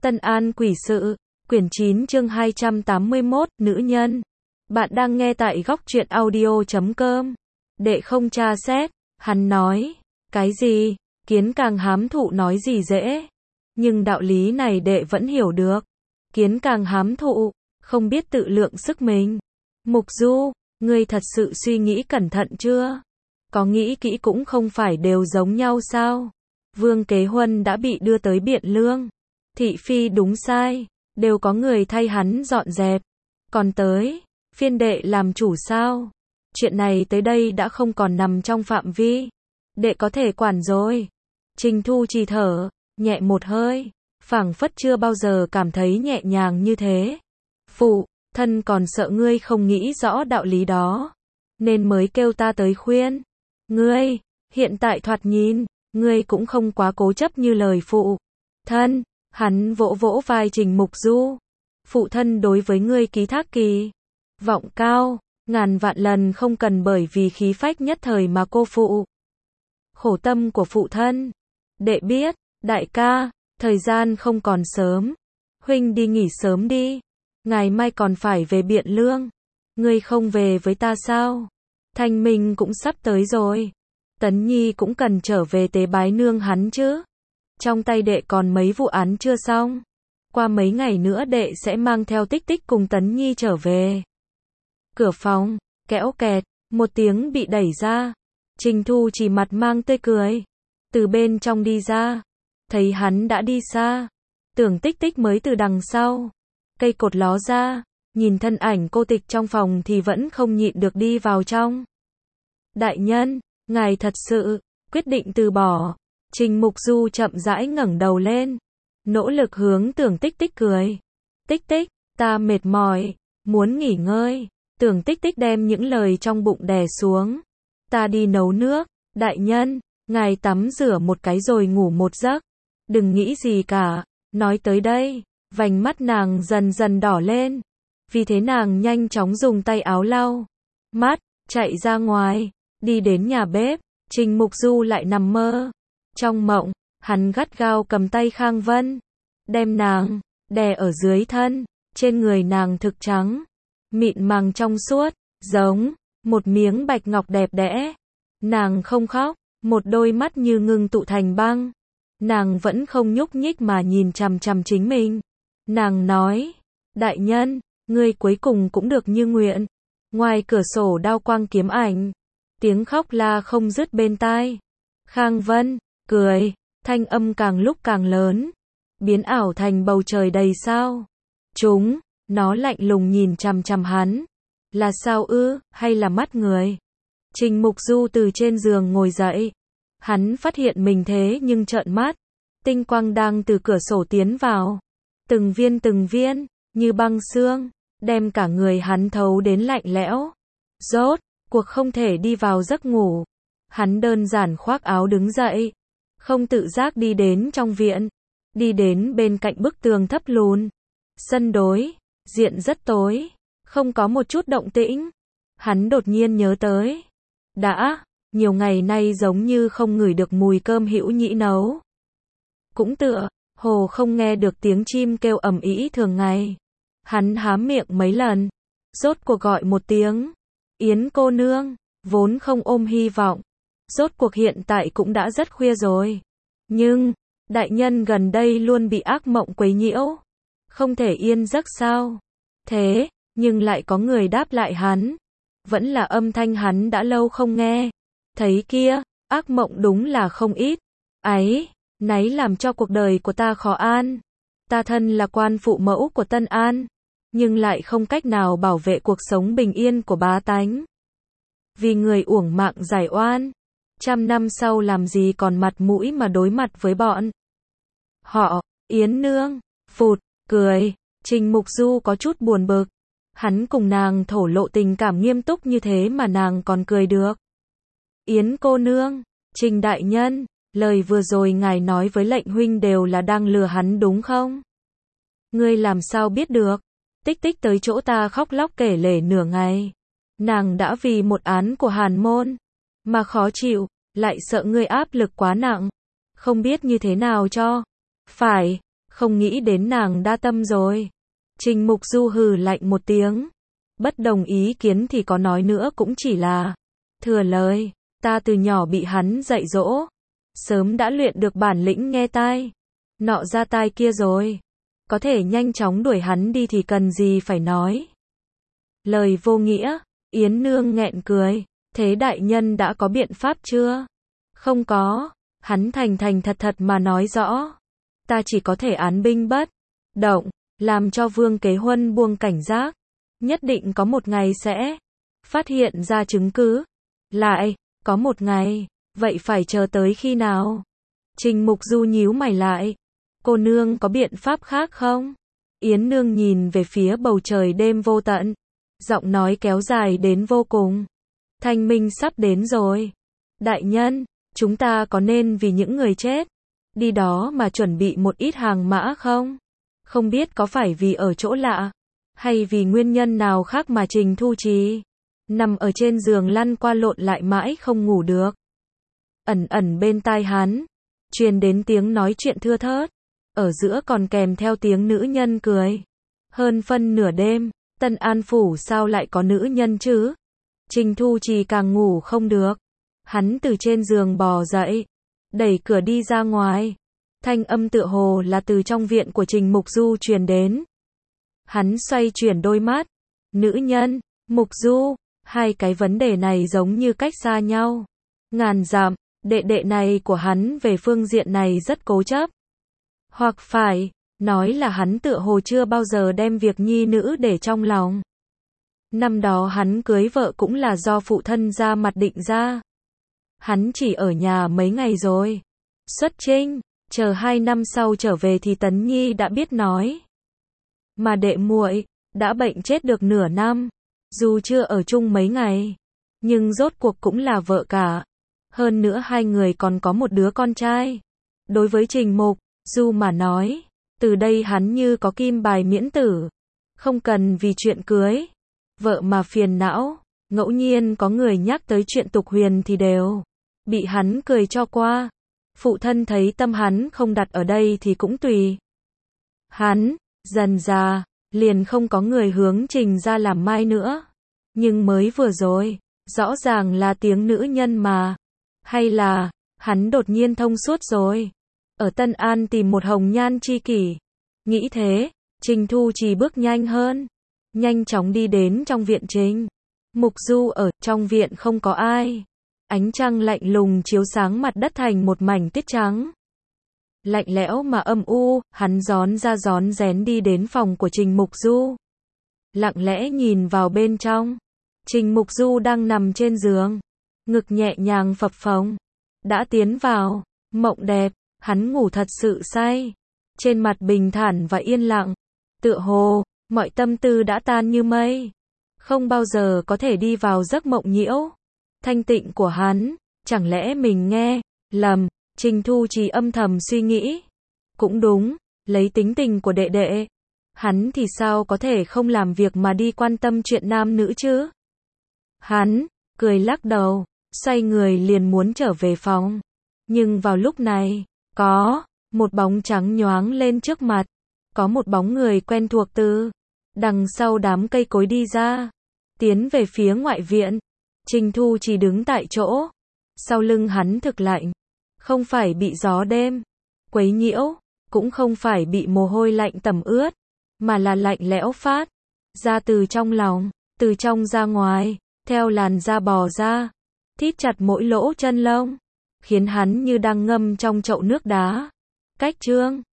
Tân An quỷ sự, quyển 9 chương 281, nữ nhân. Bạn đang nghe tại góc truyện audio.com. Đệ không tra xét, hắn nói, cái gì, kiến càng hám thụ nói gì dễ. Nhưng đạo lý này đệ vẫn hiểu được. Kiến càng hám thụ, không biết tự lượng sức mình. Mục Du, ngươi thật sự suy nghĩ cẩn thận chưa? Có nghĩ kỹ cũng không phải đều giống nhau sao? Vương Kế Huân đã bị đưa tới Biện Lương. Thị phi đúng sai, đều có người thay hắn dọn dẹp. Còn tới, phiên đệ làm chủ sao? Chuyện này tới đây đã không còn nằm trong phạm vi. Đệ có thể quản rồi. Trình Thu Trì thở, nhẹ một hơi, phảng phất chưa bao giờ cảm thấy nhẹ nhàng như thế. Phụ thân còn sợ ngươi không nghĩ rõ đạo lý đó, nên mới kêu ta tới khuyên. Ngươi, hiện tại thoạt nhìn, ngươi cũng không quá cố chấp như lời phụ thân. Hắn vỗ vỗ vai Trình Mục Du. Phụ thân đối với ngươi ký thác kỳ vọng cao, ngàn vạn lần không cần bởi vì khí phách nhất thời mà cô phụ khổ tâm của phụ thân. Đệ biết, đại ca, thời gian không còn sớm. Huynh đi nghỉ sớm đi. Ngày mai còn phải về Biện Lương. Ngươi không về với ta sao? Thanh minh cũng sắp tới rồi. Tấn Nhi cũng cần trở về tế bái nương hắn chứ. Trong tay đệ còn mấy vụ án chưa xong. Qua mấy ngày nữa đệ sẽ mang theo Tích Tích cùng Tấn Nhi trở về. Cửa phòng, kẽo kẹt, một tiếng bị đẩy ra. Trình Thu chỉ mặt mang tươi cười. Từ bên trong đi ra. Thấy hắn đã đi xa. Tưởng Tích Tích mới từ đằng sau. Cây cột ló ra. Nhìn thân ảnh cô tịch trong phòng thì vẫn không nhịn được đi vào trong. Đại nhân, ngài thật sự quyết định từ bỏ. Trình Mục Du chậm rãi ngẩng đầu lên, nỗ lực hướng Tưởng Tích Tích cười. Tích Tích, ta mệt mỏi, muốn nghỉ ngơi. Tưởng Tích Tích đem những lời trong bụng đè xuống. Ta đi nấu nước. Đại nhân, ngài tắm rửa một cái rồi ngủ một giấc. Đừng nghĩ gì cả. Nói tới đây, vành mắt nàng dần dần đỏ lên. Vì thế nàng nhanh chóng dùng tay áo lau mắt, chạy ra ngoài, đi đến nhà bếp. Trình Mục Du lại nằm mơ. Trong mộng, hắn gắt gao cầm tay Khang Vân, đem nàng đè ở dưới thân. Trên người nàng thực trắng, mịn màng trong suốt, giống một miếng bạch ngọc đẹp đẽ. Nàng không khóc, một đôi mắt như ngưng tụ thành băng. Nàng vẫn không nhúc nhích mà nhìn chằm chằm chính mình. Nàng nói, đại nhân, ngươi cuối cùng cũng được như nguyện. Ngoài cửa sổ đao quang kiếm ảnh, tiếng khóc la không dứt bên tai. Khang Vân cười, thanh âm càng lúc càng lớn, biến ảo thành bầu trời đầy sao. Nó lạnh lùng nhìn chằm chằm hắn. Là sao ư, hay là mắt người? Trình Mục Du từ trên giường ngồi dậy. Hắn phát hiện mình thế nhưng trợn mắt. Tinh quang đang từ cửa sổ tiến vào. Từng viên, như băng xương, đem cả người hắn thấu đến lạnh lẽo. Rốt cuộc không thể đi vào giấc ngủ. Hắn đơn giản khoác áo đứng dậy. Không tự giác đi đến trong viện. Đi đến bên cạnh bức tường thấp lùn. Sân đối diện rất tối, không có một chút động tĩnh. Hắn đột nhiên nhớ tới. Đã nhiều ngày nay giống như không ngửi được mùi cơm Hữu Nhĩ nấu. Cũng tựa hồ không nghe được tiếng chim kêu ầm ĩ thường ngày. Hắn há miệng mấy lần, rốt cuộc gọi một tiếng. Yến cô nương, vốn không ôm hy vọng. Rốt cuộc hiện tại cũng đã rất khuya rồi. Nhưng, đại nhân gần đây luôn bị ác mộng quấy nhiễu. Không thể yên giấc sao? Thế, nhưng lại có người đáp lại hắn. Vẫn là âm thanh hắn đã lâu không nghe. Thấy kia, ác mộng đúng là không ít. Ấy, náy làm cho cuộc đời của ta khó an. Ta thân là quan phụ mẫu của Tân An, nhưng lại không cách nào bảo vệ cuộc sống bình yên của bá tánh. Vì người uổng mạng giải oan. 100 năm sau làm gì còn mặt mũi mà đối mặt với bọn họ. Yến nương, phụt, cười. Trình Mục Du có chút buồn bực. Hắn cùng nàng thổ lộ tình cảm nghiêm túc như thế mà nàng còn cười được. Yến cô nương, Trình đại nhân, lời vừa rồi ngài nói với lệnh huynh đều là đang lừa hắn đúng không? Ngươi làm sao biết được? Tích Tích tới chỗ ta khóc lóc kể lể nửa ngày. Nàng đã vì một án của Hàn môn mà khó chịu, lại sợ ngươi áp lực quá nặng, không biết như thế nào cho phải. Không nghĩ đến nàng đa tâm rồi. Trình Mục Du hừ lạnh một tiếng. Bất đồng ý kiến thì có nói nữa cũng chỉ là thừa lời. Ta từ nhỏ bị hắn dạy dỗ. Sớm đã luyện được bản lĩnh nghe tai. Nọ ra tai kia rồi. Có thể nhanh chóng đuổi hắn đi thì cần gì phải nói. Lời vô nghĩa. Yến Nương nghẹn cười. Thế đại nhân đã có biện pháp chưa? Không có. Hắn thành thành thật thật mà nói rõ. Ta chỉ có thể án binh bất động, làm cho Vương Kế Huân buông cảnh giác. Nhất định có một ngày sẽ phát hiện ra chứng cứ. Lại, có một ngày, vậy phải chờ tới khi nào? Trình Mục Du nhíu mày lại. Cô nương có biện pháp khác không? Yến Nương nhìn về phía bầu trời đêm vô tận. Giọng nói kéo dài đến vô cùng. Thanh minh sắp đến rồi. Đại nhân, chúng ta có nên vì những người chết đi đó mà chuẩn bị một ít hàng mã không? Không biết có phải vì ở chỗ lạ, hay vì nguyên nhân nào khác mà Trình Thu Trì nằm ở trên giường lăn qua lộn lại mãi không ngủ được. Ẩn ẩn bên tai hắn, truyền đến tiếng nói chuyện thưa thớt, ở giữa còn kèm theo tiếng nữ nhân cười. Hơn phân nửa đêm, Tân An Phủ sao lại có nữ nhân chứ? Trình Thu Trì càng ngủ không được. Hắn từ trên giường bò dậy, đẩy cửa đi ra ngoài. Thanh âm tựa hồ là từ trong viện của Trình Mục Du truyền đến. Hắn xoay chuyển đôi mắt. Nữ nhân, Mục Du, hai cái vấn đề này giống như cách xa nhau ngàn dặm. Đệ đệ này của hắn về phương diện này rất cố chấp. Hoặc phải nói là hắn tựa hồ chưa bao giờ đem việc nhi nữ để trong lòng. Năm đó hắn cưới vợ cũng là do phụ thân ra mặt định ra. Hắn chỉ ở nhà mấy ngày rồi. Xuất chinh, chờ 2 năm sau trở về thì Tấn Nhi đã biết nói. Mà đệ muội đã bệnh chết được nửa năm. Dù chưa ở chung mấy ngày, nhưng rốt cuộc cũng là vợ cả. Hơn nữa hai người còn có một đứa con trai. Đối với Trình Mục Du mà nói, từ đây hắn như có kim bài miễn tử. Không cần vì chuyện cưới vợ mà phiền não. Ngẫu nhiên có người nhắc tới chuyện tục huyền thì đều bị hắn cười cho qua. Phụ thân thấy tâm hắn không đặt ở đây thì cũng tùy hắn. Dần già, liền không có người hướng Trình ra làm mai nữa. Nhưng mới vừa rồi, rõ ràng là tiếng nữ nhân mà. Hay là, hắn đột nhiên thông suốt rồi. Ở Tân An tìm một hồng nhan chi kỷ. Nghĩ thế, Trình Thu Trì bước nhanh hơn. Nhanh chóng đi đến trong viện Trình Mục Du ở trong viện không có ai. Ánh trăng lạnh lùng chiếu sáng mặt đất thành một mảnh tuyết trắng. Lạnh lẽo mà âm u, hắn rón ra rón rén đi đến phòng của Trình Mục Du. Lặng lẽ nhìn vào bên trong. Trình Mục Du đang nằm trên giường. Ngực nhẹ nhàng phập phồng. Đã tiến vào mộng đẹp, hắn ngủ thật sự say. Trên mặt bình thản và yên lặng. Tựa hồ, mọi tâm tư đã tan như mây. Không bao giờ có thể đi vào giấc mộng nhiễu. Thanh tịnh của hắn, chẳng lẽ mình nghe lầm? Trình Thu Trì âm thầm suy nghĩ. Cũng đúng, lấy tính tình của đệ đệ, hắn thì sao có thể không làm việc mà đi quan tâm chuyện nam nữ chứ? Hắn cười lắc đầu, xoay người liền muốn trở về phòng. Nhưng vào lúc này, có một bóng trắng nhoáng lên trước mặt. Có một bóng người quen thuộc từ đằng sau đám cây cối đi ra, tiến về phía ngoại viện. Trình Thu chỉ đứng tại chỗ. Sau lưng hắn thực lạnh. Không phải bị gió đêm quấy nhiễu, cũng không phải bị mồ hôi lạnh tẩm ướt, mà là lạnh lẽo phát ra từ trong lòng, từ trong ra ngoài, theo làn da bò ra, thít chặt mỗi lỗ chân lông, khiến hắn như đang ngâm trong chậu nước đá. Cách chương